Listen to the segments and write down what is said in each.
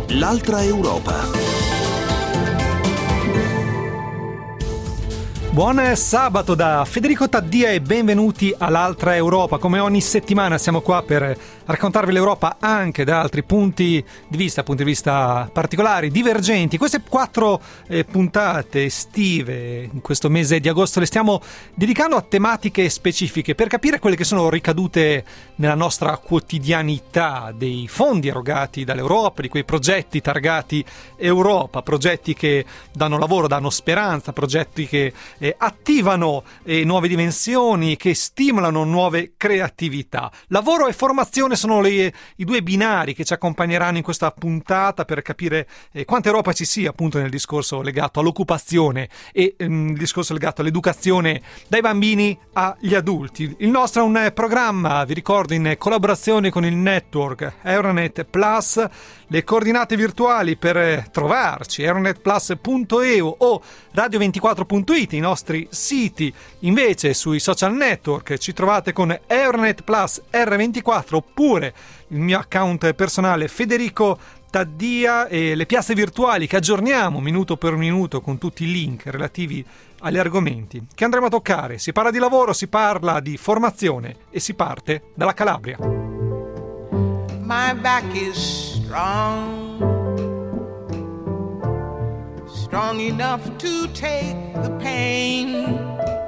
L'altra Europa. Buon sabato da Federico Taddia e benvenuti all'Altra Europa. Come ogni settimana siamo qua per raccontarvi l'Europa anche da altri punti di vista particolari, divergenti. Queste 4 puntate estive in questo mese di agosto le stiamo dedicando a tematiche specifiche per capire quelle che sono ricadute nella nostra quotidianità dei fondi erogati dall'Europa, di quei progetti targati Europa, progetti che danno lavoro, danno speranza, progetti che attivano nuove dimensioni, che stimolano nuove creatività. Lavoro e formazione sono i due binari che ci accompagneranno in questa puntata per capire quanta Europa ci sia appunto nel discorso legato all'occupazione e il discorso legato all'educazione dai bambini agli adulti. Il nostro è un programma, vi ricordo, in collaborazione con il network Euronet Plus. Le coordinate virtuali per trovarci, euronetplus.eu o radio24.it, i nostri siti. Invece sui social network ci trovate con Euronet Plus R24 oppure il mio account personale Federico Taddia e le piazze virtuali che aggiorniamo minuto per minuto con tutti i link relativi agli argomenti che andremo a toccare. Si parla di lavoro, si parla di formazione e si parte dalla Calabria. My back is strong enough to take the pain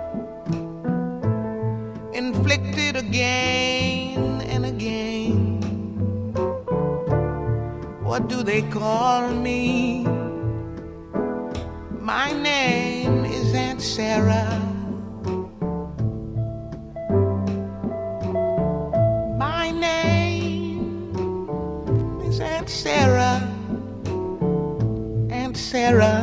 inflicted again and again. What do they call me? My name is Aunt Sarah. My name is Aunt Sarah. Aunt Sarah.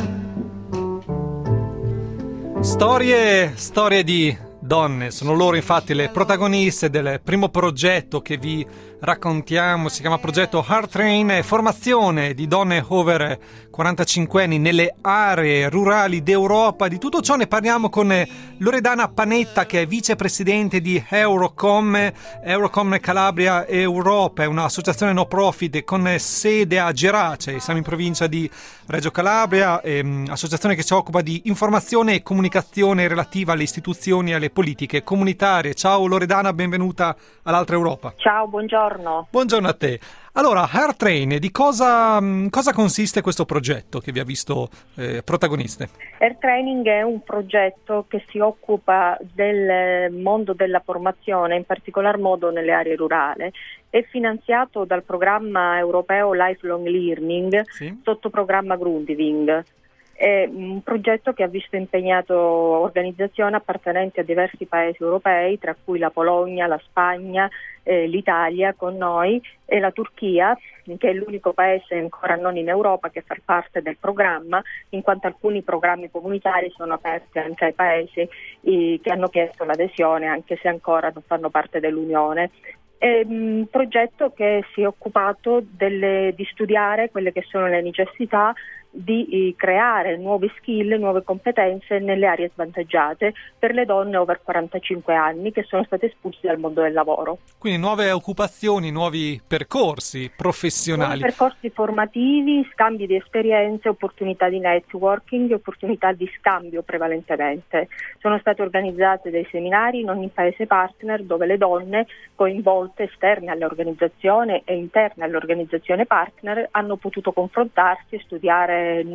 Storie di donne, sono loro infatti le protagoniste del primo progetto che vi raccontiamo, si chiama progetto Heart Train, formazione di donne over 45 anni nelle aree rurali d'Europa. Di tutto ciò ne parliamo con Loredana Panetta, che è vicepresidente di Eurocom Calabria Europa, è un'associazione no profit con sede a Gerace, siamo in provincia di Reggio Calabria, associazione che si occupa di informazione e comunicazione relativa alle istituzioni e alle politiche comunitarie. Ciao Loredana, benvenuta all'Altra Europa. Ciao, buongiorno. Buongiorno a te. Allora, Heart Train, di cosa consiste questo progetto che vi ha visto protagoniste? Heart Training è un progetto che si occupa del mondo della formazione, in particolar modo nelle aree rurali. È finanziato dal programma europeo Lifelong Learning, sì, sotto programma Grundtvig. È un progetto che ha visto impegnato organizzazioni appartenenti a diversi paesi europei, tra cui la Polonia, la Spagna, l'Italia con noi e la Turchia, che è l'unico paese ancora non in Europa che fa parte del programma, in quanto alcuni programmi comunitari sono aperti anche ai paesi che hanno chiesto l'adesione, anche se ancora non fanno parte dell'Unione. È un progetto che si è occupato di studiare quelle che sono le necessità di creare nuove skill, nuove competenze nelle aree svantaggiate per le donne over 45 anni che sono state espulse dal mondo del lavoro. Quindi nuove occupazioni, nuovi percorsi professionali. Nuovi percorsi formativi, scambi di esperienze, opportunità di networking, opportunità di scambio prevalentemente. Sono state organizzate dei seminari in ogni paese partner dove le donne coinvolte esterne all'organizzazione e interne all'organizzazione partner hanno potuto confrontarsi e studiare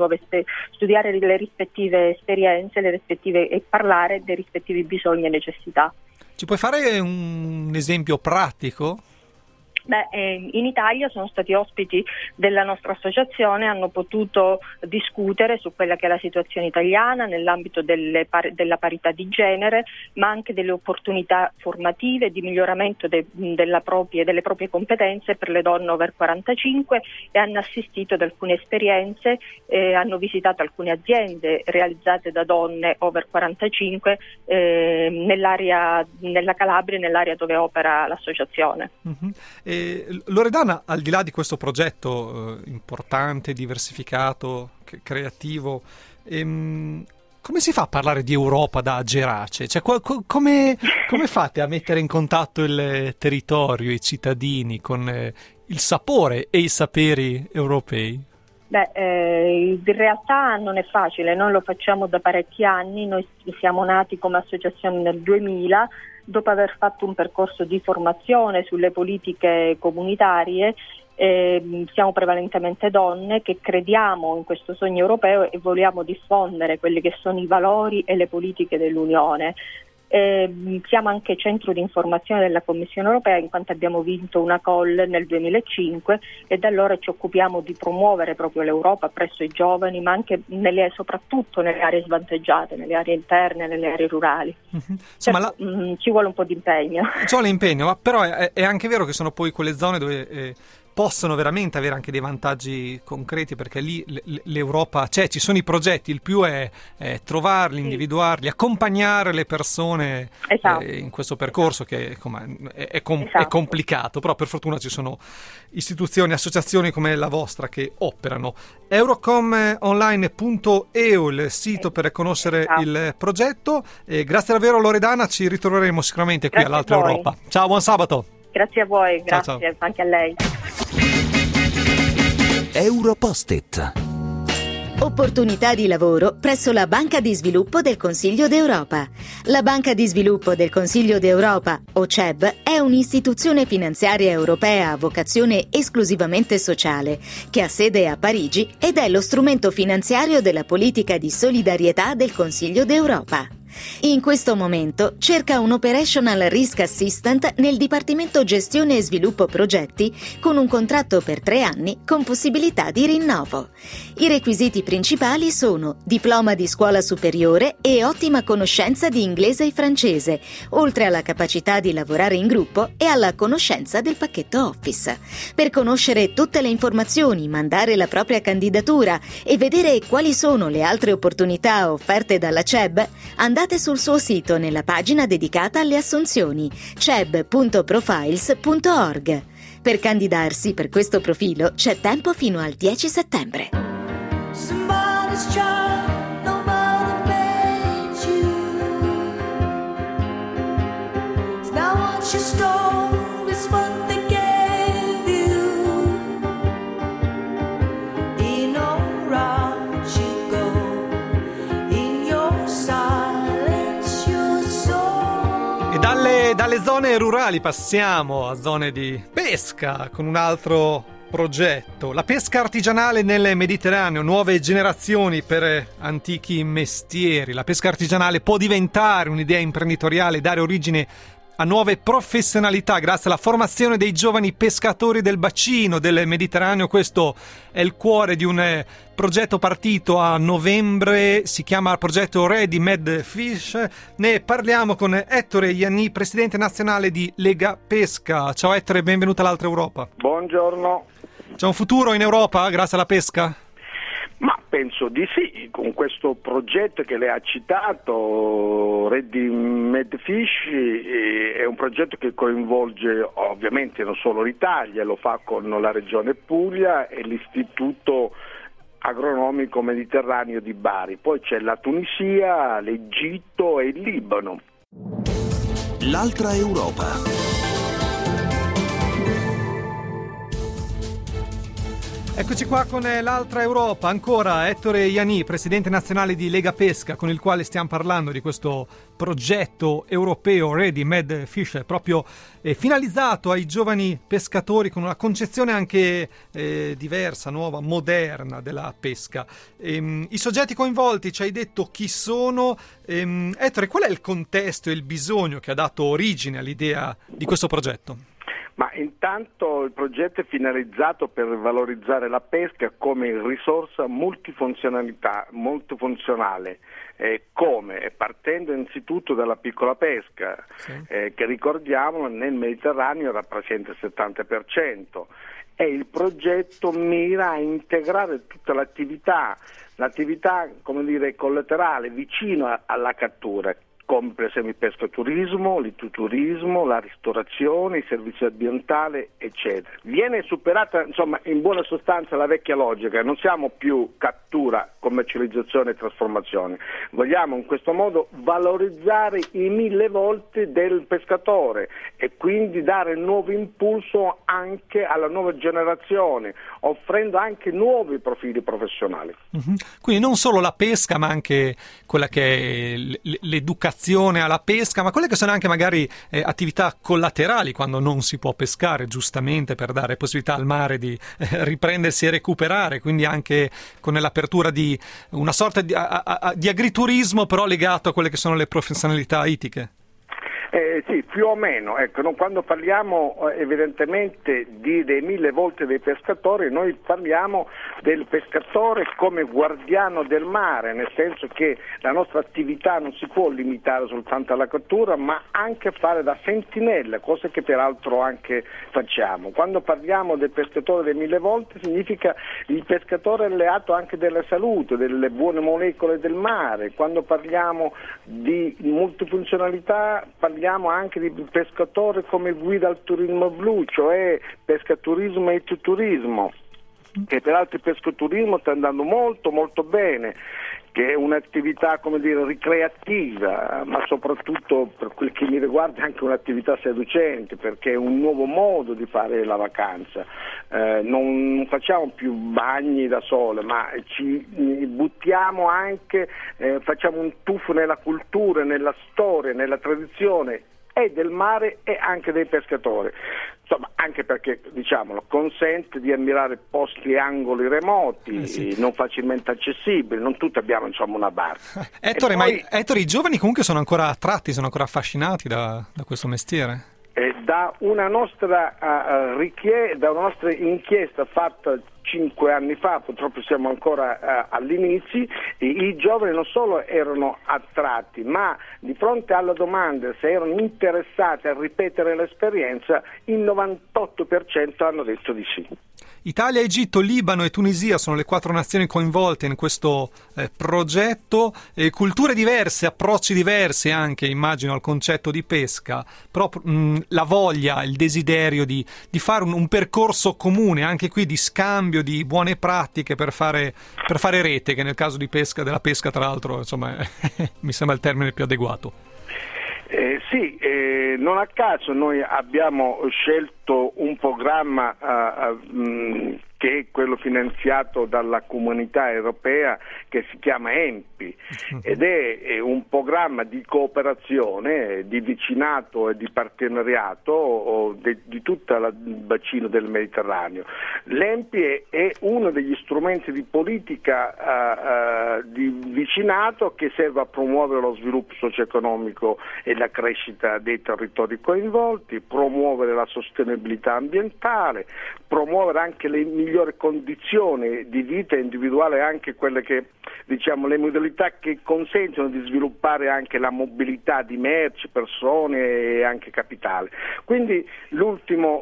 le rispettive esperienze, e parlare dei rispettivi bisogni e necessità. Ci puoi fare un esempio pratico? In Italia sono stati ospiti della nostra associazione, hanno potuto discutere su quella che è la situazione italiana nell'ambito della parità di genere, ma anche delle opportunità formative di miglioramento delle proprie competenze per le donne over 45 e hanno assistito ad alcune esperienze, hanno visitato alcune aziende realizzate da donne over 45 nella Calabria, nell'area dove opera l'associazione. Mm-hmm. Loredana, al di là di questo progetto importante, diversificato, creativo, come si fa a parlare di Europa da Gerace? Cioè, come fate a mettere in contatto il territorio, i cittadini con il sapore e i saperi europei? In realtà non è facile, noi lo facciamo da parecchi anni, noi siamo nati come associazione nel 2000, dopo aver fatto un percorso di formazione sulle politiche comunitarie. Siamo prevalentemente donne che crediamo in questo sogno europeo e vogliamo diffondere quelli che sono i valori e le politiche dell'Unione. Siamo anche centro di informazione della Commissione europea, in quanto abbiamo vinto una call nel 2005 e da allora ci occupiamo di promuovere proprio l'Europa presso i giovani, ma anche soprattutto nelle aree svantaggiate, nelle aree interne, nelle aree rurali. Insomma, ci vuole un po' di impegno. Ci vuole impegno, ma però è anche vero che sono poi quelle zone dove possono veramente avere anche dei vantaggi concreti, perché lì l'Europa c'è, ci sono i progetti, il più è trovarli, individuarli, accompagnare le persone in questo percorso che è complicato, però per fortuna ci sono istituzioni, associazioni come la vostra che operano. Eurocomonline.eu il sito per conoscere il progetto. Grazie davvero Loredana, ci ritroveremo sicuramente qui all'Altra Europa. Ciao, buon sabato. Grazie a voi, grazie ciao. Anche a lei. Europost-it. Opportunità di lavoro presso la Banca di Sviluppo del Consiglio d'Europa. La Banca di Sviluppo del Consiglio d'Europa, o CEB, è un'istituzione finanziaria europea a vocazione esclusivamente sociale, che ha sede a Parigi ed è lo strumento finanziario della politica di solidarietà del Consiglio d'Europa. In questo momento cerca un Operational Risk Assistant nel Dipartimento Gestione e Sviluppo Progetti con un contratto per 3 anni con possibilità di rinnovo. I requisiti principali sono diploma di scuola superiore e ottima conoscenza di inglese e francese, oltre alla capacità di lavorare in gruppo e alla conoscenza del pacchetto Office. Per conoscere tutte le informazioni, mandare la propria candidatura e vedere quali sono le altre opportunità offerte dalla CEB, andate sul suo sito nella pagina dedicata alle assunzioni ceb.profiles.org. Per candidarsi per questo profilo c'è tempo fino al 10 settembre. Dalle zone rurali passiamo a zone di pesca con un altro progetto. La pesca artigianale nel Mediterraneo, nuove generazioni per antichi mestieri. La pesca artigianale può diventare un'idea imprenditoriale, dare origine a nuove professionalità grazie alla formazione dei giovani pescatori del bacino del Mediterraneo. Questo è il cuore di un progetto partito a novembre, si chiama progetto Ready Made Fish. Ne parliamo con Ettore Ianni, presidente nazionale di Lega Pesca. Ciao Ettore, benvenuto all'Altra Europa. Buongiorno. C'è un futuro in Europa grazie alla pesca? Ma penso di sì, con questo progetto che lei ha citato, Ready Made Fish, è un progetto che coinvolge ovviamente non solo l'Italia, lo fa con la Regione Puglia e l'Istituto Agronomico Mediterraneo di Bari, poi c'è la Tunisia, l'Egitto e il Libano. L'Altra Europa. Eccoci qua con l'Altra Europa, ancora Ettore Ianni, presidente nazionale di Lega Pesca, con il quale stiamo parlando di questo progetto europeo Ready Made Fish, proprio finalizzato ai giovani pescatori con una concezione anche diversa, nuova, moderna della pesca. I soggetti coinvolti, ci hai detto chi sono. Ettore, qual è il contesto e il bisogno che ha dato origine all'idea di questo progetto? Ma intanto il progetto è finalizzato per valorizzare la pesca come risorsa multifunzionale, come? Partendo innanzitutto dalla piccola pesca, sì. Che ricordiamo nel Mediterraneo rappresenta il 70%, e il progetto mira a integrare tutta l'attività come dire collaterale vicino alla cattura, come per esempio il pescaturismo, l'iturismo, la ristorazione, i servizi ambientali, eccetera. Viene superata, insomma, in buona sostanza la vecchia logica, non siamo più cattura, commercializzazione e trasformazione. Vogliamo in questo modo valorizzare i 1000 volti del pescatore e quindi dare nuovo impulso anche alla nuova generazione, offrendo anche nuovi profili professionali. Quindi non solo la pesca, ma anche quella che è l'educazione alla pesca, ma quelle che sono anche magari attività collaterali quando non si può pescare, giustamente, per dare possibilità al mare di riprendersi e recuperare, quindi anche con l'apertura di una sorta di agriturismo, però legato a quelle che sono le professionalità ittiche. Sì, più o meno. Ecco, quando parliamo evidentemente dei 1000 volti dei pescatori, noi parliamo del pescatore come guardiano del mare, nel senso che la nostra attività non si può limitare soltanto alla cattura, ma anche fare da sentinella, cosa che peraltro anche facciamo. Quando parliamo del pescatore dei 1000 volti significa il pescatore alleato anche della salute, delle buone molecole del mare. Quando parliamo di multifunzionalità parliamo anche di pescatore come guida al turismo blu, cioè pescaturismo e turismo, che peraltro il pescaturismo sta andando molto molto bene, che è un'attività, come dire, ricreativa, ma soprattutto per quel che mi riguarda è anche un'attività seducente, perché è un nuovo modo di fare la vacanza. Non facciamo più bagni da sole, ma ci buttiamo anche, facciamo un tuffo nella cultura, nella storia, nella tradizione e del mare e anche dei pescatori. Insomma, anche perché, diciamolo, consente di ammirare posti e angoli remoti, sì, non facilmente accessibili, non tutti abbiamo, insomma, una barca. Ettore, i giovani comunque sono ancora attratti, sono ancora affascinati da questo mestiere? Da una nostra da una nostra inchiesta fatta 5 anni fa, purtroppo siamo ancora all'inizio, i giovani non solo erano attratti, ma di fronte alla domanda se erano interessati a ripetere l'esperienza, il 98% hanno detto di sì. Italia, Egitto, Libano e Tunisia sono le 4 nazioni coinvolte in questo progetto, culture diverse, approcci diversi anche, immagino, al concetto di pesca, però la voglia, il desiderio di fare un percorso comune, anche qui di scambio di buone pratiche per fare rete, che nel caso di pesca, della pesca tra l'altro, insomma, mi sembra il termine più adeguato. Sì, non a caso noi abbiamo scelto un programma che è quello finanziato dalla Comunità Europea, che si chiama EMPI, ed è un programma di cooperazione, di vicinato e di partenariato di tutto il bacino del Mediterraneo. L'EMPI è uno degli strumenti di politica di vicinato che serve a promuovere lo sviluppo socio-economico e la crescita dei territori coinvolti, promuovere la sostenibilità ambientale, promuovere anche le migliori condizioni di vita individuale, anche quelle che, diciamo, le modalità che consentono di sviluppare anche la mobilità di merci, persone e anche capitale. Quindi l'ultima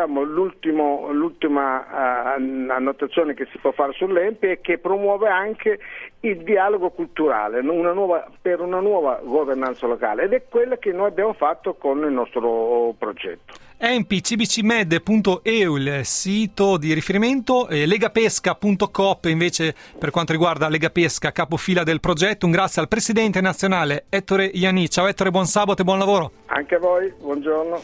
annotazione che si può fare sull'EMPI è che promuove anche il dialogo culturale per una nuova governanza locale, ed è quella che noi abbiamo fatto con il nostro progetto. empcbcmed.eu il sito di riferimento, legapesca.coop invece per quanto riguarda Lega Pesca, capofila del progetto. Un grazie al presidente nazionale Ettore Ianni. Ciao Ettore, buon sabato e buon lavoro. Anche a voi, buongiorno.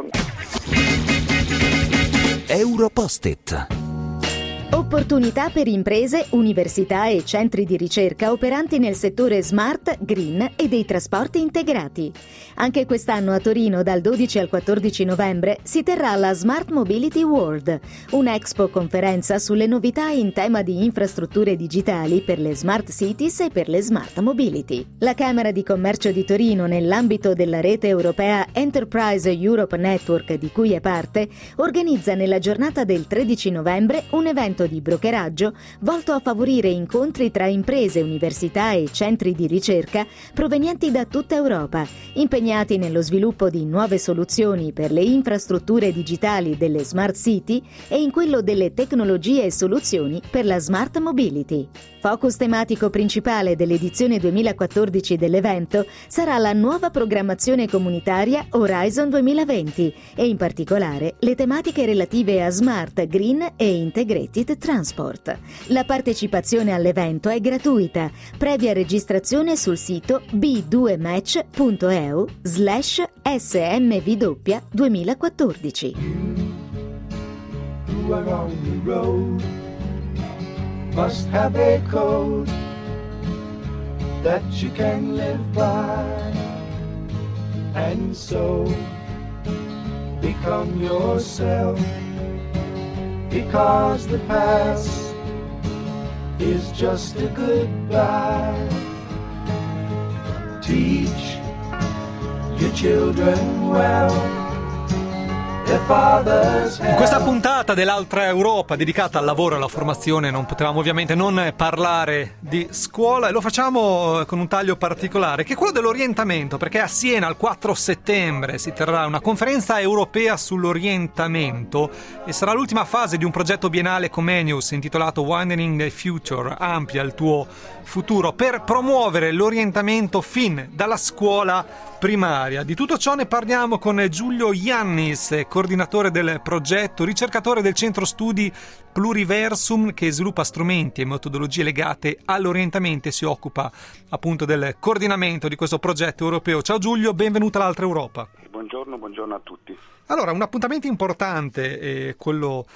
Europost-it. Opportunità per imprese, università e centri di ricerca operanti nel settore smart, green e dei trasporti integrati. Anche quest'anno a Torino, dal 12 al 14 novembre, si terrà la Smart Mobility World, un'expo conferenza sulle novità in tema di infrastrutture digitali per le smart cities e per le smart mobility. La Camera di Commercio di Torino, nell'ambito della rete europea Enterprise Europe Network di cui è parte, organizza nella giornata del 13 novembre un evento strumento di brokeraggio volto a favorire incontri tra imprese, università e centri di ricerca provenienti da tutta Europa, impegnati nello sviluppo di nuove soluzioni per le infrastrutture digitali delle smart city e in quello delle tecnologie e soluzioni per la smart mobility. Focus tematico principale dell'edizione 2014 dell'evento sarà la nuova programmazione comunitaria Horizon 2020 e in particolare le tematiche relative a smart, green e integrated transport. La partecipazione all'evento è gratuita, previa registrazione sul sito b2match.eu/smw 2014. You are on the road, must have a code that you can live by, and so become yourself, because the past is just a goodbye. Teach your children well. In questa puntata dell'Altra Europa dedicata al lavoro e alla formazione non potevamo ovviamente non parlare di scuola, e lo facciamo con un taglio particolare che è quello dell'orientamento, perché a Siena il 4 settembre si terrà una conferenza europea sull'orientamento e sarà l'ultima fase di un progetto biennale Comenius intitolato Widening the Future, amplia il tuo futuro, per promuovere l'orientamento fin dalla scuola primaria. Di tutto ciò ne parliamo con Giulio Iannis, coordinatore del progetto, ricercatore del centro studi Pluriversum, che sviluppa strumenti e metodologie legate all'orientamento e si occupa appunto del coordinamento di questo progetto europeo. Ciao Giulio, benvenuto all'Altra Europa. Buongiorno a tutti. Allora, un appuntamento importante è quello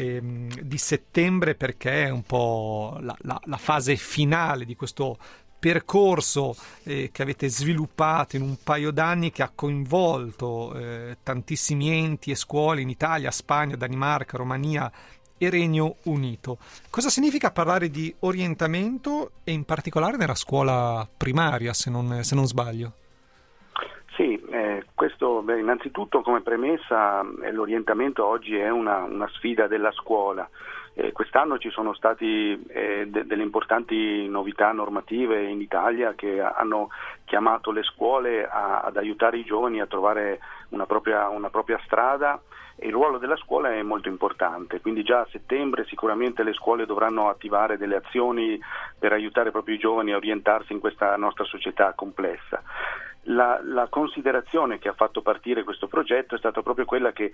di settembre, perché è un po' la fase finale di questo percorso che avete sviluppato in un paio d'anni, che ha coinvolto tantissimi enti e scuole in Italia, Spagna, Danimarca, Romania e Regno Unito. Cosa significa parlare di orientamento e in particolare nella scuola primaria, se non sbaglio? Sì, questo innanzitutto come premessa l'orientamento oggi è una sfida della scuola. Quest'anno ci sono stati delle importanti novità normative in Italia che hanno chiamato le scuole ad aiutare i giovani a trovare una propria strada, e il ruolo della scuola è molto importante, quindi già a settembre sicuramente le scuole dovranno attivare delle azioni per aiutare proprio i giovani a orientarsi in questa nostra società complessa. La considerazione che ha fatto partire questo progetto è stata proprio quella che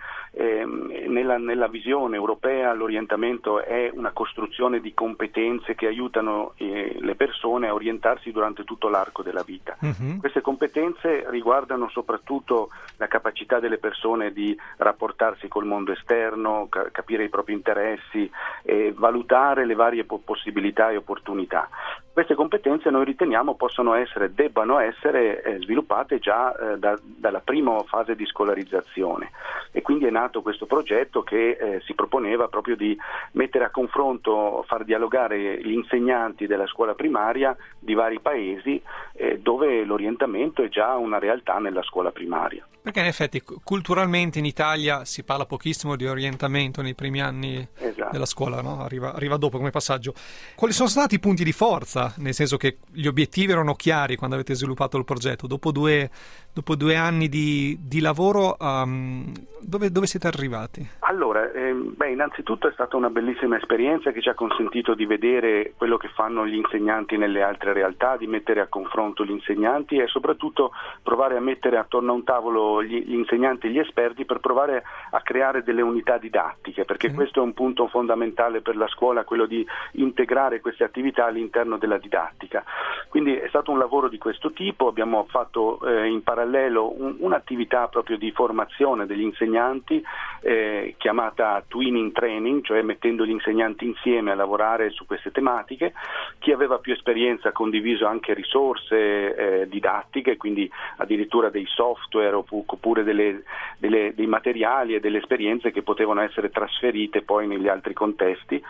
nella visione europea l'orientamento è una costruzione di competenze che aiutano le persone a orientarsi durante tutto l'arco della vita. Mm-hmm. Queste competenze riguardano soprattutto la capacità delle persone di rapportarsi col mondo esterno, capire i propri interessi e valutare le varie possibilità e opportunità. Queste competenze noi riteniamo debbano essere sviluppate già dalla prima fase di scolarizzazione, e quindi è nato questo progetto che si proponeva proprio di mettere a confronto, far dialogare gli insegnanti della scuola primaria di vari paesi dove l'orientamento è già una realtà nella scuola primaria. Perché in effetti culturalmente in Italia si parla pochissimo di orientamento nei primi anni della scuola, no? Arriva dopo come passaggio. Quali sono stati i punti di forza? Nel senso che gli obiettivi erano chiari quando avete sviluppato il progetto. Dopo due anni di lavoro, dove siete arrivati? Allora, innanzitutto è stata una bellissima esperienza che ci ha consentito di vedere quello che fanno gli insegnanti nelle altre realtà, di mettere a confronto gli insegnanti e soprattutto provare a mettere attorno a un tavolo gli insegnanti e gli esperti per provare a creare delle unità didattiche, perché questo è un punto fondamentale per la scuola, quello di integrare queste attività all'interno della didattica. Quindi è stato un lavoro di questo tipo, abbiamo fatto in parallelo un'attività proprio di formazione degli insegnanti chiamata twinning training, cioè mettendo gli insegnanti insieme a lavorare su queste tematiche. Chi aveva più esperienza ha condiviso anche risorse didattiche, quindi addirittura dei software oppure dei materiali e delle esperienze che potevano essere trasferite poi negli altri contesti,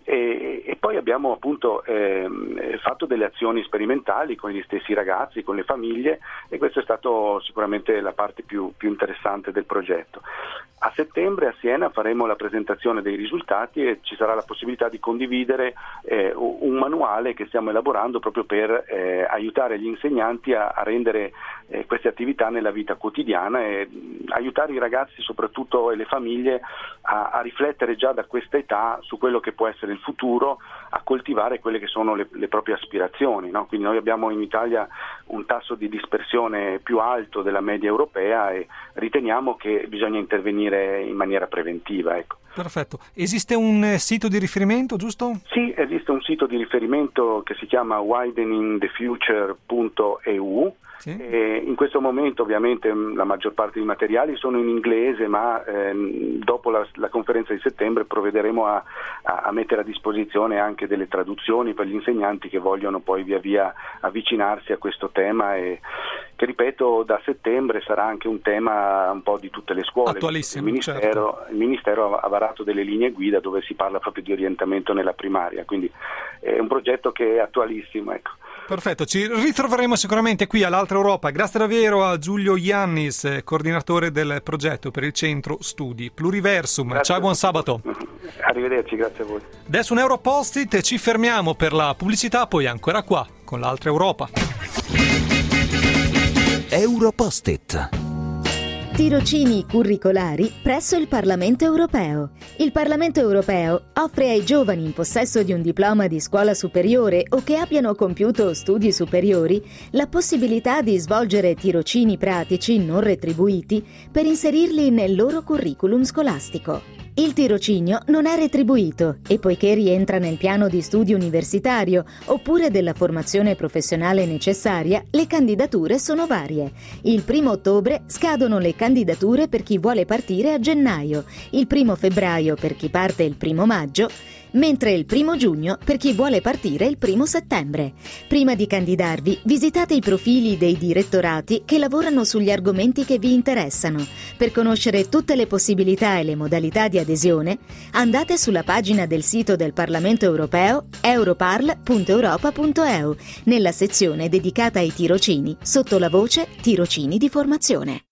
E poi abbiamo appunto fatto delle azioni sperimentali con gli stessi ragazzi, con le famiglie, e questa è stata sicuramente la parte più interessante del progetto. A settembre a Siena faremo la presentazione dei risultati e ci sarà la possibilità di condividere un manuale che stiamo elaborando proprio per aiutare gli insegnanti a rendere queste attività nella vita quotidiana e aiutare i ragazzi soprattutto e le famiglie a riflettere già da questa età su quello che può essere il futuro, a coltivare quelle che sono le proprie aspirazioni, no? Quindi noi abbiamo in Italia un tasso di dispersione più alto della media europea e riteniamo che bisogna intervenire in maniera preventiva, ecco. Perfetto. Esiste un sito di riferimento, giusto? Sì, esiste un sito di riferimento che si chiama wideningthefuture.eu. Sì. E in questo momento ovviamente la maggior parte dei materiali sono in inglese, ma dopo la conferenza di settembre provvederemo a mettere a disposizione anche delle traduzioni per gli insegnanti che vogliono poi via via avvicinarsi a questo tema, e che, ripeto, da settembre sarà anche un tema un po' di tutte le scuole. Attualissimo, il Ministero ha varato delle linee guida dove si parla proprio di orientamento nella primaria, quindi è un progetto che è attualissimo, ecco. Perfetto, ci ritroveremo sicuramente qui all'Altra Europa. Grazie davvero a Giulio Iannis, coordinatore del progetto per il Centro Studi Pluriversum. Grazie. Ciao, buon sabato. Arrivederci, grazie a voi. Adesso un Europost-it, ci fermiamo per la pubblicità, poi ancora qua con l'Altra Europa. Europost-it. Tirocini curricolari presso il Parlamento europeo. Il Parlamento europeo offre ai giovani in possesso di un diploma di scuola superiore o che abbiano compiuto studi superiori la possibilità di svolgere tirocini pratici non retribuiti per inserirli nel loro curriculum scolastico. Il tirocinio non è retribuito e, poiché rientra nel piano di studio universitario oppure della formazione professionale necessaria, le candidature sono varie. Il 1 ottobre scadono le candidature per chi vuole partire a gennaio, il 1 febbraio per chi parte il 1 maggio, mentre il 1 giugno per chi vuole partire il 1 settembre. Prima di candidarvi, visitate i profili dei direttorati che lavorano sugli argomenti che vi interessano. Per conoscere tutte le possibilità e le modalità di adesione, andate sulla pagina del sito del Parlamento europeo europarl.europa.eu, nella sezione dedicata ai tirocini, sotto la voce Tirocini di formazione.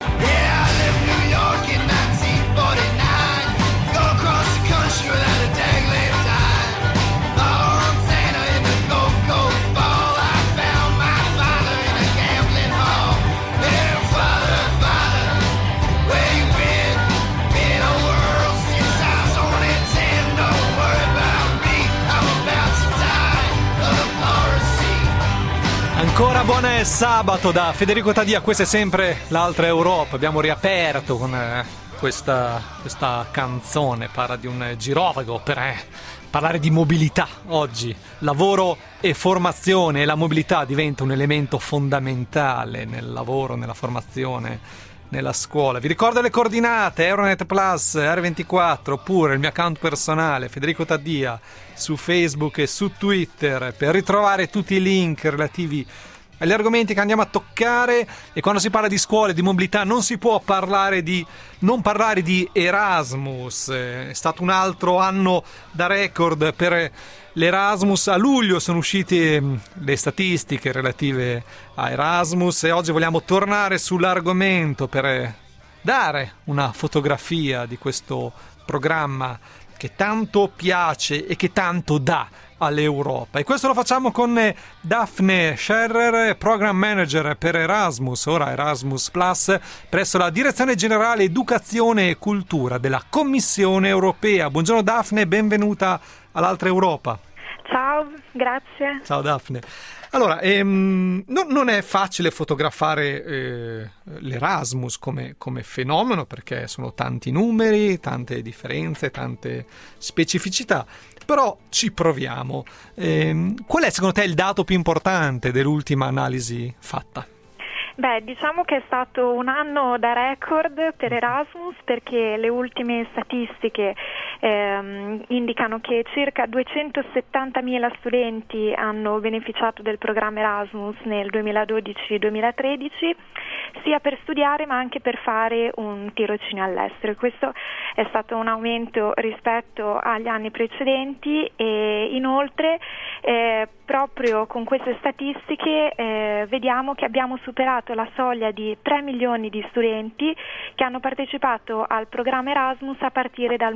Ancora buon sabato da Federico Taddia, questa è sempre l'Altra Europa. Abbiamo riaperto con questa canzone, parla di un girovago per parlare di mobilità oggi. Lavoro e formazione, e la mobilità diventa un elemento fondamentale nel lavoro, nella formazione, nella scuola. Vi ricordo le coordinate: Euronet Plus, R24, oppure il mio account personale Federico Taddia su Facebook e su Twitter, per ritrovare tutti i link relativi agli argomenti che andiamo a toccare. E quando si parla di scuole, di mobilità, non si può non parlare di Erasmus. È stato un altro anno da record per l'Erasmus. A luglio sono uscite le statistiche relative a Erasmus e oggi vogliamo tornare sull'argomento per dare una fotografia di questo programma che tanto piace e che tanto dà all'Europa. E questo lo facciamo con Daphne Scherrer, Program Manager per Erasmus, ora Erasmus Plus, presso la Direzione Generale Educazione e Cultura della Commissione Europea. Buongiorno Daphne, benvenuta all'Altra Europa. Ciao, grazie. Ciao Daphne. Allora, non è facile fotografare l'Erasmus come fenomeno, perché sono tanti numeri, tante differenze, tante specificità, però ci proviamo. Qual è secondo te il dato più importante dell'ultima analisi fatta? Beh, diciamo che è stato un anno da record per Erasmus, perché le ultime statistiche indicano che circa 270.000 studenti hanno beneficiato del programma Erasmus nel 2012-2013, sia per studiare ma anche per fare un tirocinio all'estero. Questo è stato un aumento rispetto agli anni precedenti e inoltre proprio con queste statistiche vediamo che abbiamo superato la soglia di 3 milioni di studenti che hanno partecipato al programma Erasmus a partire dal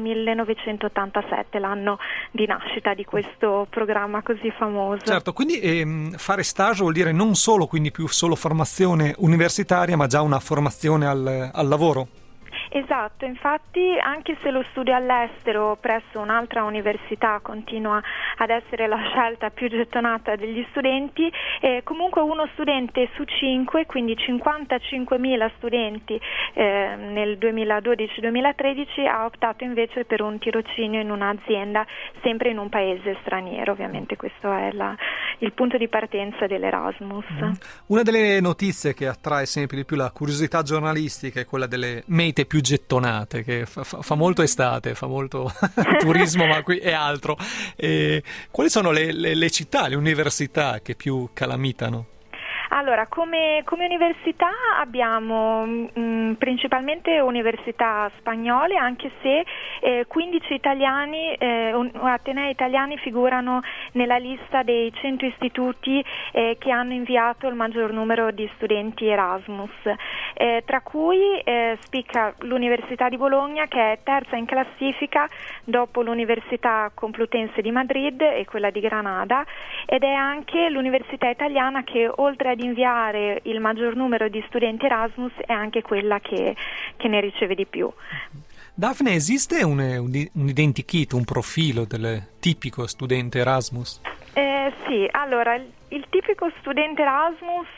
1987, l'anno di nascita di questo programma così famoso. Certo, quindi fare stage vuol dire non solo, quindi più solo formazione universitaria, ma già una formazione al lavoro? Esatto, infatti anche se lo studio all'estero presso un'altra università continua ad essere la scelta più gettonata degli studenti, comunque uno studente su 5, quindi 55.000 studenti nel 2012-2013 ha optato invece per un tirocinio in un'azienda sempre in un paese straniero. Ovviamente questo è il punto di partenza dell'Erasmus. Una delle notizie che attrae sempre di più la curiosità giornalistica è quella delle mete più gettonate, che fa molto estate, fa molto turismo, ma qui è altro. Quali sono le città, le università che più calamitano? Allora, come università abbiamo principalmente università spagnole, anche se 15 italiani, atenei italiani figurano nella lista dei 100 istituti che hanno inviato il maggior numero di studenti Erasmus, tra cui spicca l'Università di Bologna, che è terza in classifica dopo l'Università Complutense di Madrid e quella di Granada, ed è anche l'università italiana che, oltre ad inviare il maggior numero di studenti Erasmus, è anche quella che ne riceve di più. Daphne, esiste un identikit, un profilo del tipico studente Erasmus? Sì, allora il tipico studente Erasmus,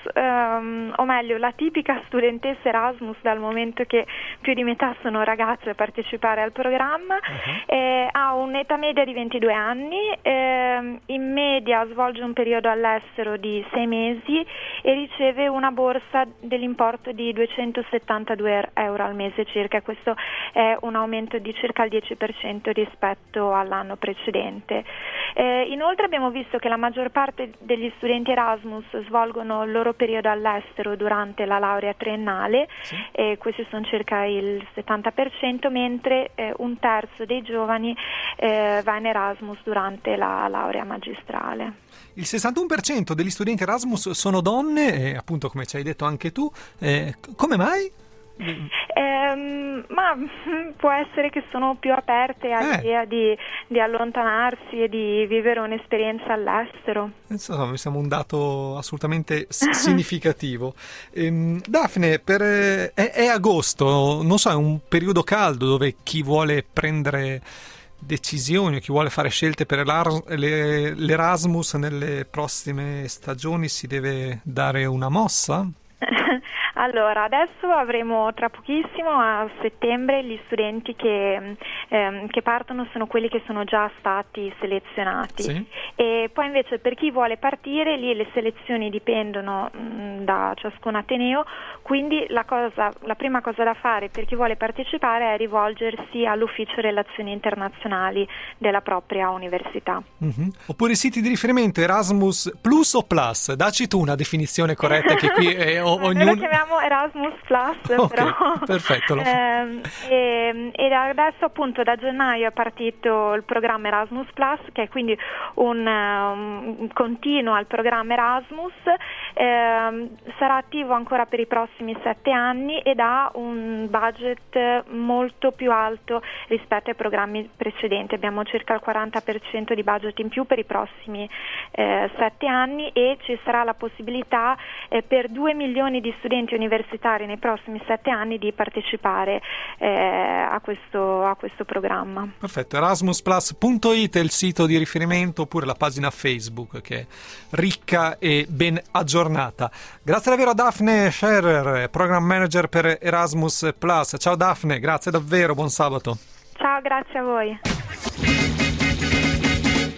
o meglio la tipica studentessa Erasmus, dal momento che più di metà sono ragazze a partecipare al programma, ha un'età media di 22 anni, in media svolge un periodo all'estero di 6 mesi e riceve una borsa dell'importo di 272 euro al mese circa. Questo è un aumento di circa il 10% rispetto all'anno precedente. Inoltre abbiamo visto che la maggior parte degli studenti Erasmus svolgono il loro periodo all'estero durante la laurea triennale, e questi sono circa il 70%, mentre un terzo dei giovani va in Erasmus durante la laurea magistrale. Il 61% degli studenti Erasmus sono donne, appunto come ci hai detto anche tu, come mai? Ma può essere che sono più aperte all'idea di allontanarsi e di vivere un'esperienza all'estero. Insomma, mi sembra un dato assolutamente significativo. Daphne, è agosto, non so, è un periodo caldo dove chi vuole prendere decisioni, chi vuole fare scelte per l'Erasmus nelle prossime stagioni si deve dare una mossa? Allora, adesso avremo tra pochissimo, a settembre, gli studenti che partono sono quelli che sono già stati selezionati. Sì. E poi invece per chi vuole partire, lì le selezioni dipendono da ciascun ateneo, quindi la prima cosa da fare per chi vuole partecipare è rivolgersi all'ufficio relazioni internazionali della propria università. Oppure i siti di riferimento Erasmus Plus o Plus? Dacci tu una definizione corretta che qui ognuno... Lo chiamiamo Erasmus Plus, okay, però perfetto. E adesso appunto da gennaio è partito il programma Erasmus Plus, che è quindi un continuo al programma Erasmus, sarà attivo ancora per i prossimi 7 anni ed ha un budget molto più alto rispetto ai programmi precedenti. Abbiamo circa il 40% di budget in più per i prossimi 7 anni e ci sarà la possibilità per 2 milioni di studenti universitari nei prossimi 7 anni di partecipare a questo programma. Perfetto, erasmusplus.it è il sito di riferimento, oppure la pagina Facebook che è ricca e ben aggiornata. Grazie davvero a Daphne Scherer, Program Manager per Erasmus Plus. Ciao Daphne, grazie davvero, buon sabato. Ciao, grazie a voi.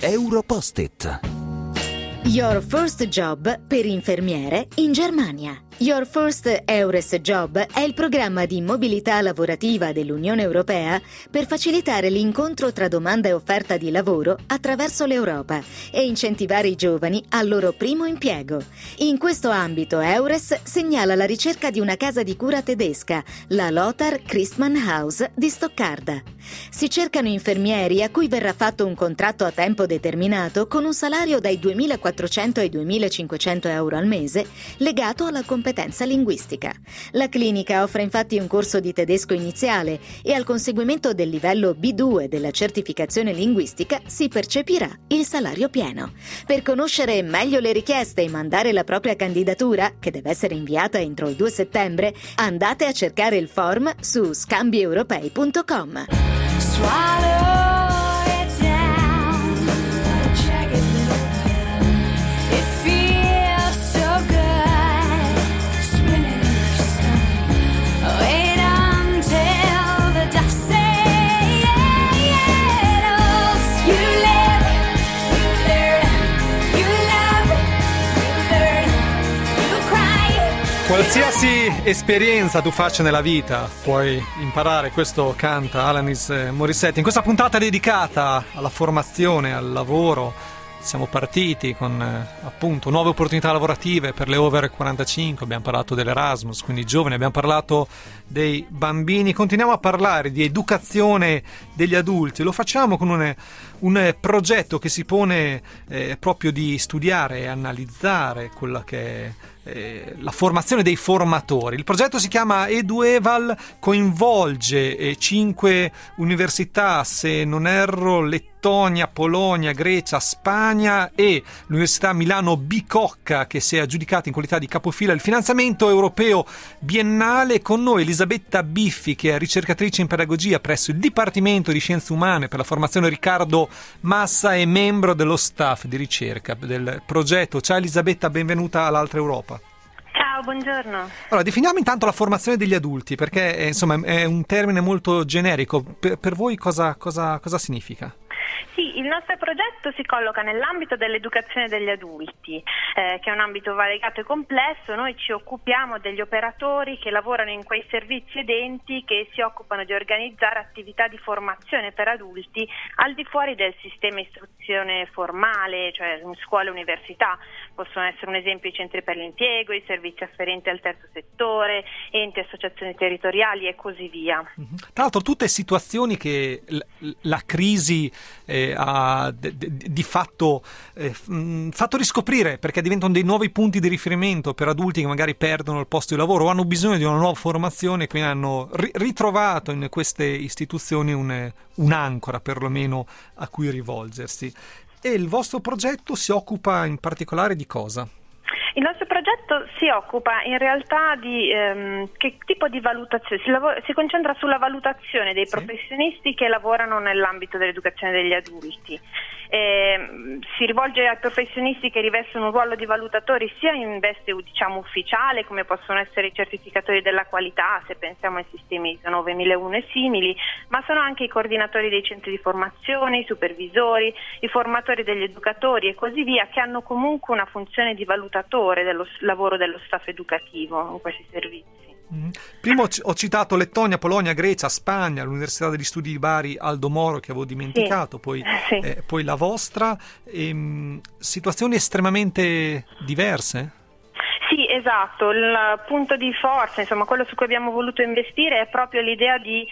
Europost-it. Your first job per infermiere in Germania. Your First EURES Job è il programma di mobilità lavorativa dell'Unione Europea per facilitare l'incontro tra domanda e offerta di lavoro attraverso l'Europa e incentivare i giovani al loro primo impiego. In questo ambito EURES segnala la ricerca di una casa di cura tedesca, la Lothar Christmann House di Stoccarda. Si cercano infermieri a cui verrà fatto un contratto a tempo determinato con un salario dai 2.400 ai 2.500 euro al mese legato alla competenza linguistica. La clinica offre infatti un corso di tedesco iniziale e al conseguimento del livello B2 della certificazione linguistica si percepirà il salario pieno. Per conoscere meglio le richieste e mandare la propria candidatura, che deve essere inviata entro il 2 settembre, andate a cercare il form su scambieuropei.com. Qualsiasi esperienza tu faccia nella vita puoi imparare, questo canta Alanis Morissette. In questa puntata dedicata alla formazione, al lavoro, siamo partiti con appunto nuove opportunità lavorative per le over 45, abbiamo parlato dell'Erasmus, quindi giovani, abbiamo parlato dei bambini, continuiamo a parlare di educazione degli adulti, lo facciamo con un progetto che si pone proprio di studiare e analizzare quella che è la formazione dei formatori. Il progetto si chiama EduEval, coinvolge 5 università, se non erro, Lettonia, Polonia, Grecia, Spagna e l'Università Milano Bicocca, che si è aggiudicata in qualità di capofila il finanziamento europeo biennale. Con noi Elisabetta Biffi, che è ricercatrice in pedagogia presso il Dipartimento di Scienze Umane per la formazione Riccardo Massa e membro dello staff di ricerca del progetto. Ciao Elisabetta, benvenuta all'Altra Europa. Ciao, buongiorno. Allora, definiamo intanto la formazione degli adulti, perché insomma è un termine molto generico. Per voi cosa significa? Sì, il nostro progetto si colloca nell'ambito dell'educazione degli adulti, che è un ambito variegato e complesso. Noi ci occupiamo degli operatori che lavorano in quei servizi ed enti che si occupano di organizzare attività di formazione per adulti al di fuori del sistema istruzione formale, cioè scuole e università. Possono essere un esempio i centri per l'impiego, i servizi afferenti al terzo settore, enti, associazioni territoriali e così via. Tra l'altro tutte situazioni che la crisi ha di fatto fatto riscoprire, perché diventano dei nuovi punti di riferimento per adulti che magari perdono il posto di lavoro o hanno bisogno di una nuova formazione, quindi hanno ritrovato in queste istituzioni un'ancora perlomeno a cui rivolgersi. E il vostro progetto si occupa in particolare di cosa? Il nostro progetto si occupa in realtà di che tipo di valutazione, si concentra sulla valutazione dei professionisti che lavorano nell'ambito dell'educazione degli adulti. Si rivolge ai professionisti che rivestono un ruolo di valutatori sia in veste ufficiale, come possono essere i certificatori della qualità, se pensiamo ai sistemi ISO 9001 e simili, ma sono anche i coordinatori dei centri di formazione, i supervisori, i formatori degli educatori e così via, che hanno comunque una funzione di valutatore dello lavoro dello staff educativo in questi servizi. Prima ho citato Lettonia, Polonia, Grecia, Spagna, l'Università degli Studi di Bari Aldo Moro, che avevo dimenticato, poi la vostra, situazioni estremamente diverse? Sì, esatto, il punto di forza, insomma, quello su cui abbiamo voluto investire è proprio l'idea di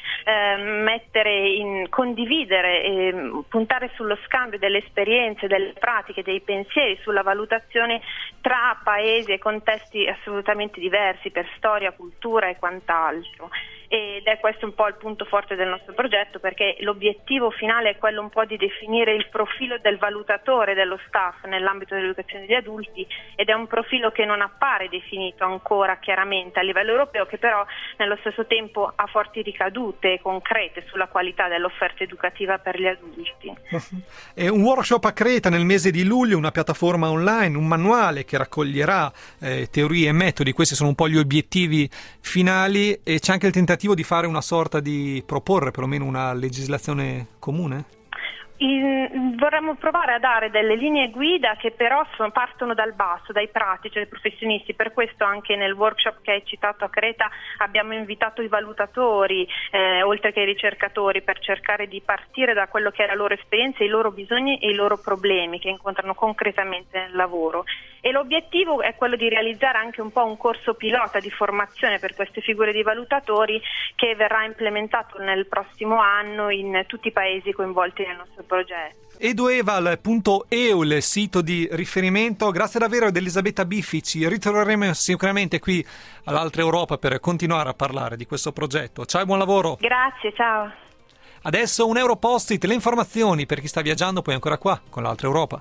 condividere e puntare sullo scambio delle esperienze, delle pratiche, dei pensieri, sulla valutazione tra paesi e contesti assolutamente diversi per storia, cultura e quant'altro. Ed è questo un po' il punto forte del nostro progetto, perché l'obiettivo finale è quello un po' di definire il profilo del valutatore dello staff nell'ambito dell'educazione degli adulti, ed è un profilo che non appare definito ancora chiaramente a livello europeo, che però nello stesso tempo ha forti ricadute concrete sulla qualità dell'offerta educativa per gli adulti. È un workshop a Creta nel mese di luglio, una piattaforma online, un manuale che raccoglierà teorie e metodi. Questi sono un po' gli obiettivi finali, e c'è anche il tentativo di fare una sorta di proporre perlomeno una legislazione comune? Vorremmo provare a dare delle linee guida che però partono dal basso, dai pratici, dai professionisti. Per questo anche nel workshop che hai citato a Creta abbiamo invitato i valutatori, oltre che i ricercatori, per cercare di partire da quello che è la loro esperienza, i loro bisogni e i loro problemi che incontrano concretamente nel lavoro. E l'obiettivo è quello di realizzare anche un po' un corso pilota di formazione per queste figure di valutatori che verrà implementato nel prossimo anno in tutti i paesi coinvolti nel nostro progetto. Edueval.eu, il sito di riferimento. Grazie davvero ad Elisabetta Biffi, ci ritroveremo sicuramente qui all'Altra Europa per continuare a parlare di questo progetto. Ciao e buon lavoro. Grazie, ciao. Adesso un Europost-it, le informazioni per chi sta viaggiando poi ancora qua con l'Altra Europa.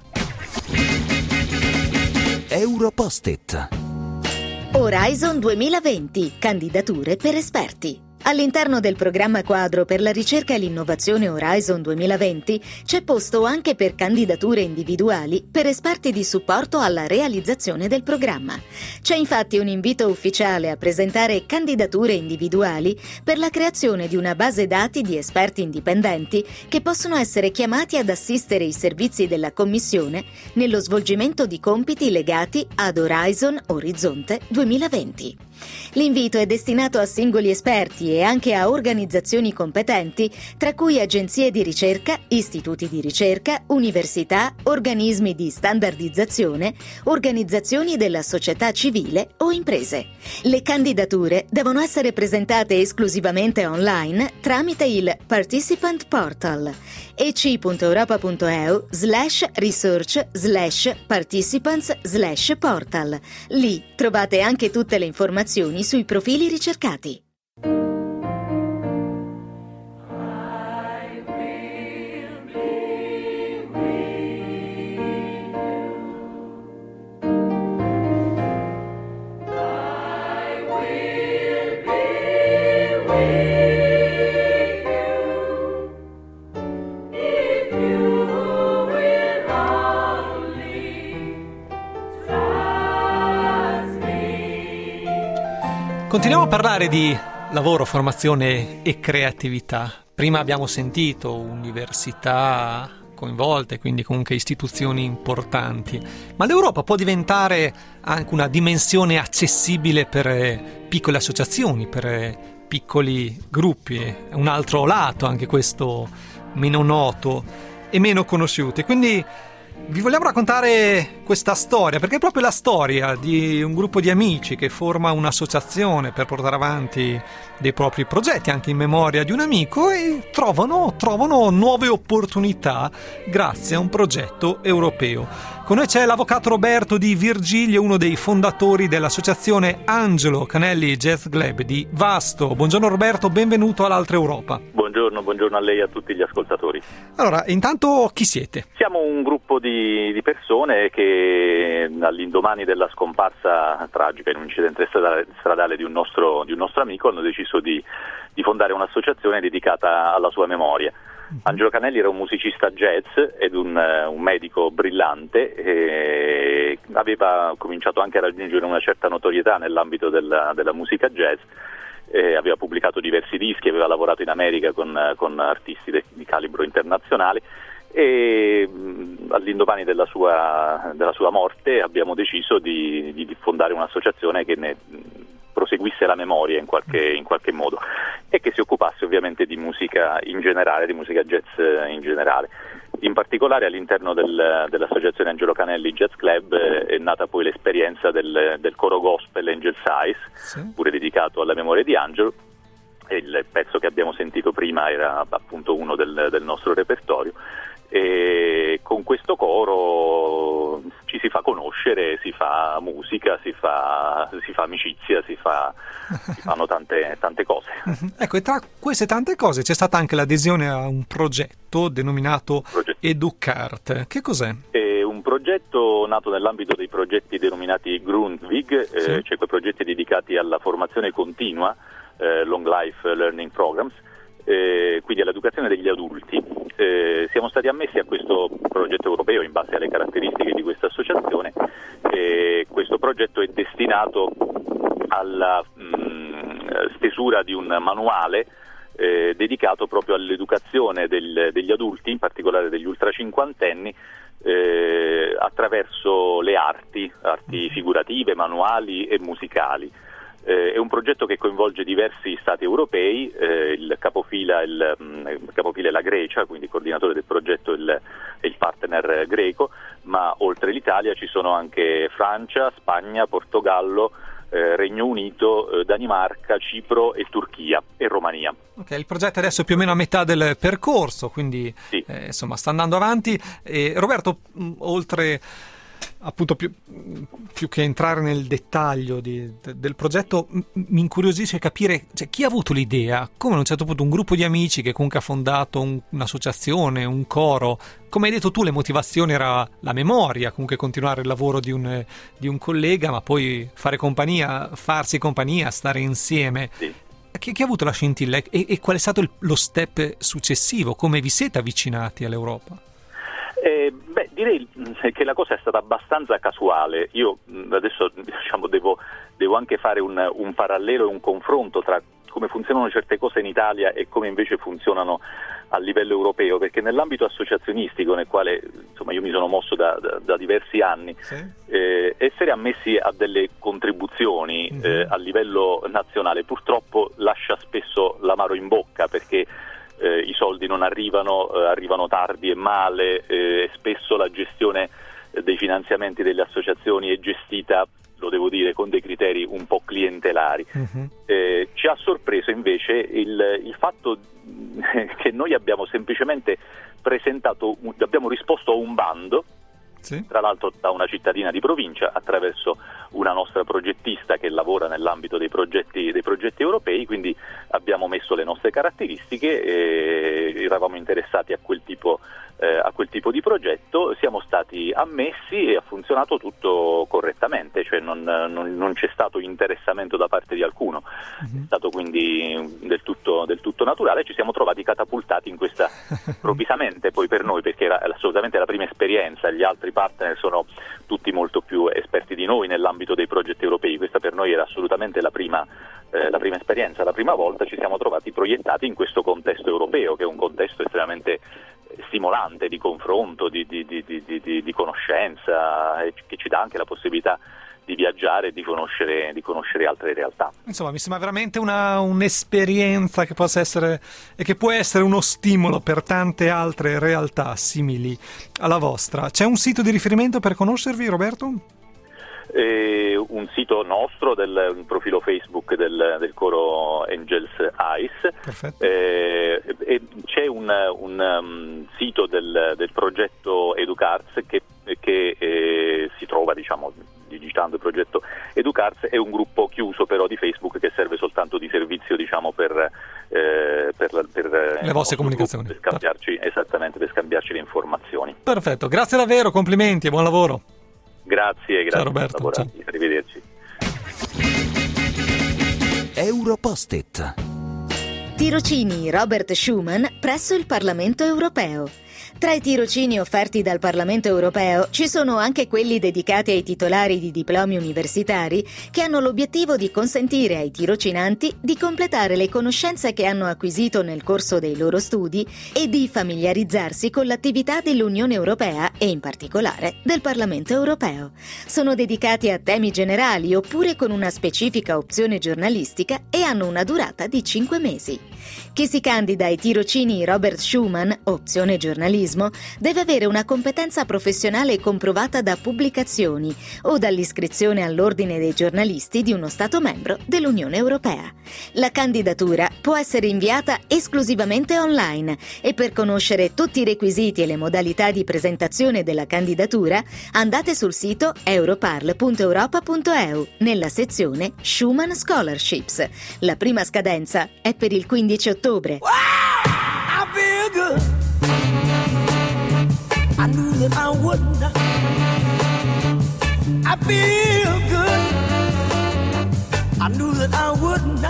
Europost-it. Horizon 2020, candidature per esperti. All'interno del programma quadro per la ricerca e l'innovazione Horizon 2020 c'è posto anche per candidature individuali per esperti di supporto alla realizzazione del programma. C'è infatti un invito ufficiale a presentare candidature individuali per la creazione di una base dati di esperti indipendenti che possono essere chiamati ad assistere i servizi della Commissione nello svolgimento di compiti legati ad Horizon Orizzonte 2020. L'invito è destinato a singoli esperti e anche a organizzazioni competenti, tra cui agenzie di ricerca, istituti di ricerca, università, organismi di standardizzazione, organizzazioni della società civile o imprese. Le candidature devono essere presentate esclusivamente online tramite il Participant Portal ec.europa.eu/research/participants/portal. Lì trovate anche tutte le informazioni sui profili ricercati. Continuiamo a parlare di lavoro, formazione e creatività. Prima abbiamo sentito università coinvolte, quindi comunque istituzioni importanti. Ma l'Europa può diventare anche una dimensione accessibile per piccole associazioni, per piccoli gruppi. È un altro lato, anche questo meno noto e meno conosciuto. E quindi vi vogliamo raccontare questa storia, perché è proprio la storia di un gruppo di amici che forma un'associazione per portare avanti dei propri progetti, anche in memoria di un amico, e trovano nuove opportunità grazie a un progetto europeo. Con noi c'è l'avvocato Roberto Di Virgilio, uno dei fondatori dell'associazione Angelo Canelli Jazz Club di Vasto. Buongiorno Roberto, benvenuto all'Altra Europa. Buongiorno a lei e a tutti gli ascoltatori. Allora, intanto chi siete? Siamo un gruppo di persone che all'indomani della scomparsa tragica in un incidente stradale di un nostro amico hanno deciso di fondare un'associazione dedicata alla sua memoria. Angelo Canelli era un musicista jazz ed un medico brillante e aveva cominciato anche a raggiungere una certa notorietà nell'ambito della musica jazz. Aveva pubblicato diversi dischi, aveva lavorato in America con artisti di calibro internazionale e all'indomani della sua morte abbiamo deciso di fondare un'associazione che ne proseguisse la memoria in qualche modo e che si occupasse ovviamente di musica in generale, di musica jazz in generale. In particolare all'interno dell'associazione Angelo Canelli Jazz Club è nata poi l'esperienza del coro gospel Angel's Eyes, sì, pure dedicato alla memoria di Angelo, e il pezzo che abbiamo sentito prima era appunto uno del nostro repertorio. E con questo coro ci si fa conoscere, si fa musica, si fa amicizia, si fanno tante cose. Ecco, e tra queste tante cose c'è stata anche l'adesione a un progetto denominato Educart. Che cos'è? È un progetto nato nell'ambito dei progetti denominati Grundvig, sì, cioè quei progetti dedicati alla formazione continua, Long Life Learning Programs, quindi all'educazione degli adulti. Siamo stati ammessi a questo progetto europeo in base alle caratteristiche di questa associazione. Questo progetto è destinato alla stesura di un manuale dedicato proprio all'educazione degli adulti, in particolare degli ultracinquantenni, attraverso le arti figurative, manuali e musicali. È un progetto che coinvolge diversi stati europei, il capofila è la Grecia, quindi il coordinatore del progetto è il partner greco, ma oltre l'Italia ci sono anche Francia, Spagna, Portogallo, Regno Unito, Danimarca, Cipro e Turchia e Romania. Ok, il progetto adesso è più o meno a metà del percorso, quindi sì. Insomma sta andando avanti. Roberto, oltre appunto più che entrare nel dettaglio del progetto, mi incuriosisce capire, cioè, chi ha avuto l'idea, come a un certo punto un gruppo di amici che comunque ha fondato un'associazione, un coro. Come hai detto tu, le motivazioni era la memoria, comunque continuare il lavoro di un collega, ma poi farsi compagnia, stare insieme. Sì. Chi ha avuto la scintilla e qual è stato lo step successivo? Come vi siete avvicinati all'Europa? Direi che la cosa è stata abbastanza casuale. Io adesso devo anche fare un parallelo e un confronto tra come funzionano certe cose in Italia e come invece funzionano a livello europeo, perché nell'ambito associazionistico nel quale io mi sono mosso da diversi anni, sì. Essere ammessi a delle contribuzioni a livello nazionale purtroppo lascia spesso l'amaro in bocca, perché i soldi non arrivano tardi e male, spesso la gestione dei finanziamenti delle associazioni è gestita, lo devo dire, con dei criteri un po' clientelari. Ci ha sorpreso invece il fatto che noi abbiamo semplicemente abbiamo risposto a un bando, sì. Tra l'altro da una cittadina di provincia, attraverso una nostra progettista che lavora nell'ambito dei progetti europei, quindi abbiamo messo le nostre caratteristiche, eravamo interessati a quel tipo di progetto, siamo stati ammessi e ha funzionato tutto correttamente, cioè non c'è stato interessamento da parte di alcuno, è stato quindi del tutto naturale. Ci siamo trovati catapultati in questa improvvisamente poi per noi, perché era assolutamente la prima esperienza, gli altri partner sono tutti molto più esperti di noi nell'ambito dei progetti europei, questa per noi era assolutamente la prima esperienza, la prima volta ci siamo trovati proiettati in questo contesto europeo, che è un contesto estremamente stimolante di confronto, di conoscenza, che ci dà anche la possibilità di viaggiare e di conoscere altre realtà. Insomma, mi sembra veramente un'esperienza che possa essere e che può essere uno stimolo per tante altre realtà simili alla vostra. C'è un sito di riferimento per conoscervi, Roberto? Un sito nostro, un profilo Facebook del coro Angels Eyes. Perfetto. E c'è un sito del progetto Educards che si trova, digitando il progetto Educards, è un gruppo chiuso però di Facebook che serve soltanto di servizio per le vostre comunicazioni, per scambiarci le informazioni. Perfetto, grazie davvero, complimenti e buon lavoro. Grazie. Ciao Roberto. Ciao. Arrivederci. Europost-it. Tirocini Robert Schuman presso il Parlamento europeo. Tra i tirocini offerti dal Parlamento europeo ci sono anche quelli dedicati ai titolari di diplomi universitari che hanno l'obiettivo di consentire ai tirocinanti di completare le conoscenze che hanno acquisito nel corso dei loro studi e di familiarizzarsi con l'attività dell'Unione Europea e in particolare del Parlamento europeo. Sono dedicati a temi generali oppure con una specifica opzione giornalistica e hanno una durata di 5 mesi. Chi si candida ai tirocini Robert Schuman, opzione giornalismo, deve avere una competenza professionale comprovata da pubblicazioni o dall'iscrizione all'ordine dei giornalisti di uno Stato membro dell'Unione Europea. La candidatura può essere inviata esclusivamente online e per conoscere tutti i requisiti e le modalità di presentazione della candidatura andate sul sito europarl.europa.eu nella sezione Schuman Scholarships. La prima scadenza è per il 15 ottobre. I feel good. I knew that I would not. I feel good. I knew that I would not.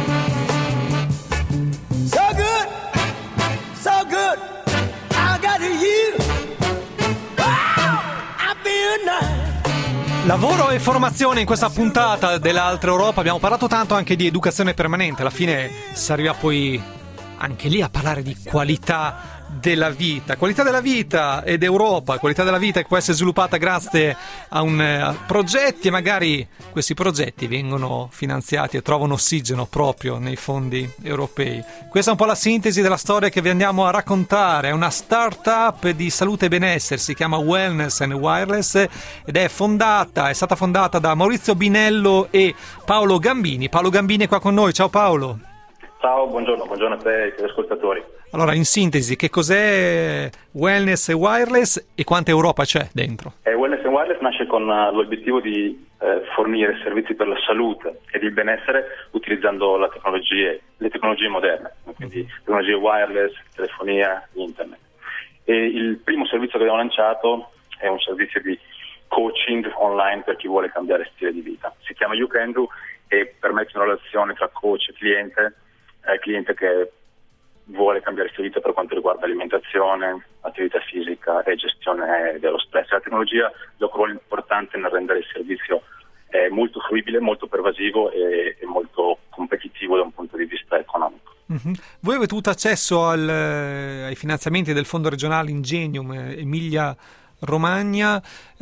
So good, so good. I got you. Wow, I feel nice. Lavoro e formazione in questa puntata dell'Altra Europa. Abbiamo parlato tanto anche di educazione permanente. Alla fine si arriva poi anche lì a parlare di qualità della vita ed Europa, qualità della vita che può essere sviluppata grazie a progetti, e magari questi progetti vengono finanziati e trovano ossigeno proprio nei fondi europei. Questa è un po' la sintesi della storia che vi andiamo a raccontare. È una start-up di salute e benessere, si chiama Wellness and Wireless ed è stata fondata da Maurizio Binello e Paolo Gambini. Paolo Gambini è qua con noi. Ciao Paolo. Ciao, buongiorno a te e ai tuoi ascoltatori. Allora, in sintesi, che cos'è Wellness e Wireless e quanta Europa c'è dentro? Wellness and Wireless nasce con l'obiettivo di fornire servizi per la salute ed il benessere utilizzando le tecnologie moderne, quindi tecnologie wireless, telefonia, internet. E il primo servizio che abbiamo lanciato è un servizio di coaching online per chi vuole cambiare stile di vita. Si chiama You Can Do e permette una relazione tra coach e cliente che vuole cambiare stile di vita per quanto riguarda alimentazione, attività fisica e gestione dello stress. La tecnologia gioca un ruolo importante nel rendere il servizio molto fruibile, molto pervasivo e molto competitivo da un punto di vista economico. Mm-hmm. Voi avete avuto accesso ai finanziamenti del fondo regionale Ingenium Emilia Romagna.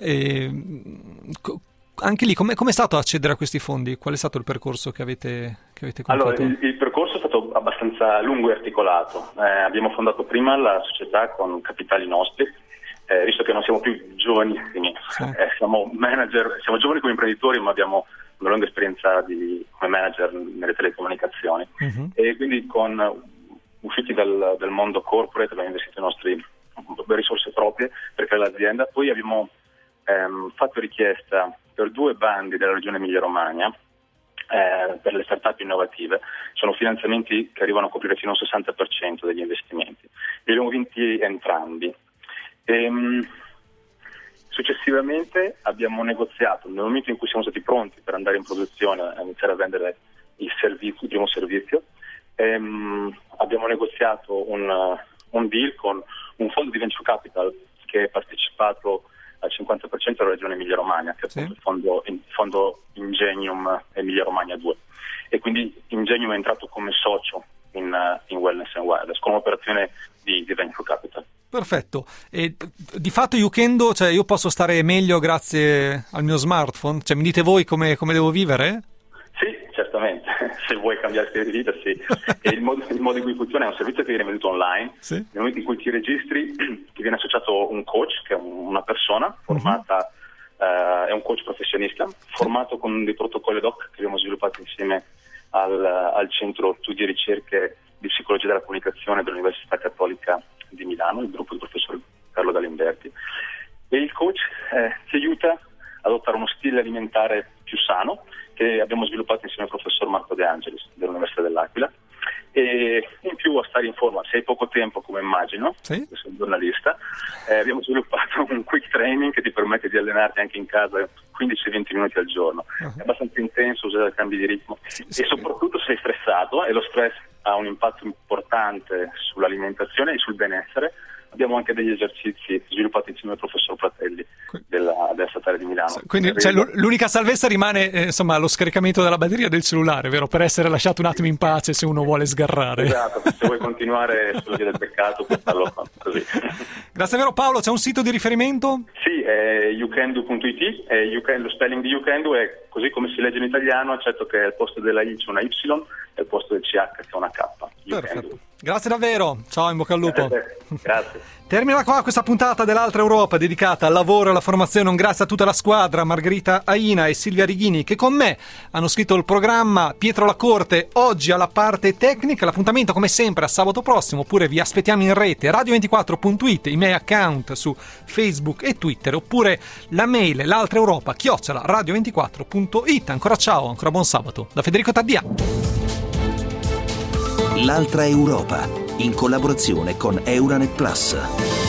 Anche lì, com'è stato accedere a questi fondi? Qual è stato il percorso che avete compiuto? Allora, il percorso è stato abbastanza lungo e articolato. Abbiamo fondato prima la società con capitali nostri, visto che non siamo più giovanissimi, sì. Siamo manager, siamo giovani come imprenditori, ma abbiamo una lunga esperienza come manager nelle telecomunicazioni. Uh-huh. E quindi usciti dal mondo corporate abbiamo investito le nostre risorse proprie per creare l'azienda. Poi abbiamo fatto richiesta per 2 bandi della regione Emilia-Romagna per le start-up innovative. Sono finanziamenti che arrivano a coprire fino al 60% degli investimenti. Li abbiamo vinti entrambi. Successivamente abbiamo negoziato, nel momento in cui siamo stati pronti per andare in produzione a iniziare a vendere il primo servizio, abbiamo negoziato un deal con un fondo di venture capital che è partecipato al 50% della regione Emilia-Romagna, che è appunto il fondo Ingenium Emilia-Romagna 2. E quindi Ingenium è entrato come socio in Wellness and Wireless con un'operazione di venture capital. Perfetto. E di fatto Yukendo, cioè io posso stare meglio grazie al mio smartphone? Cioè mi dite voi come devo vivere? Sì, certamente. Se vuoi cambiare stile di vita, sì. E il modo in cui funziona è un servizio che viene venduto online. Sì. Nel momento in cui ti registri, ti viene associato un coach, che è una persona formata, è un coach professionista, formato con dei protocolli ad hoc che abbiamo sviluppato insieme al Centro Studi e Ricerche di Psicologia della Comunicazione dell'Università Cattolica di Milano, il gruppo del professor Carlo D'Alimberti. E il coach ti aiuta ad adottare uno stile alimentare più sano che abbiamo sviluppato insieme al professor Marco De Angelis dell'Università dell'Aquila, e in più a stare in forma. Se hai poco tempo, come immagino, sei un giornalista, abbiamo sviluppato un quick training che ti permette di allenarti anche in casa 15-20 minuti al giorno. È abbastanza intenso, usa cambi di ritmo e soprattutto sei stressato, e lo stress ha un impatto importante sull'alimentazione e sul benessere. Abbiamo anche degli esercizi sviluppati insieme al professor Fratelli della Statale di Milano. Quindi l'unica salvezza rimane lo scaricamento della batteria del cellulare, vero? Per essere lasciato un attimo in pace se uno vuole sgarrare. Esatto, se vuoi continuare sulla via del peccato puoi farlo così. Grazie vero Paolo, c'è un sito di riferimento? Sì, è youcando.it, lo spelling di Youcando è così come si legge in italiano, eccetto che al posto della I c'è una Y e al posto del CH c'è una K. Perfetto. Grazie davvero, ciao, in bocca al lupo. Grazie. Termina qua questa puntata dell'Altra Europa dedicata al lavoro e alla formazione. Un grazie a tutta la squadra, Margherita Aina e Silvia Righini, che con me hanno scritto il programma, Pietro Lacorte oggi alla parte tecnica. L'appuntamento come sempre a sabato prossimo, oppure vi aspettiamo in rete radio24.it, i miei account su Facebook e Twitter, oppure la mail l'altraeuropa@radio24.it. Ancora ciao, ancora buon sabato da Federico Taddia. L'Altra Europa, in collaborazione con Euranet Plus.